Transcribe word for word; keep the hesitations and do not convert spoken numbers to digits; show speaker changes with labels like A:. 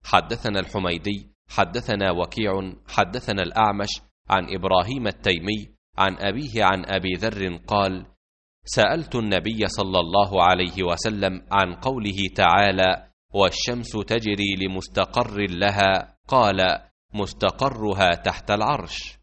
A: حدثنا الحميدي حدثنا وكيع حدثنا الأعمش عن إبراهيم التيمي عن أبيه عن أبي ذر قال: سألت النبي صلى الله عليه وسلم عن قوله تعالى: والشمس تجري لمستقر لها، قال: مستقرها تحت العرش.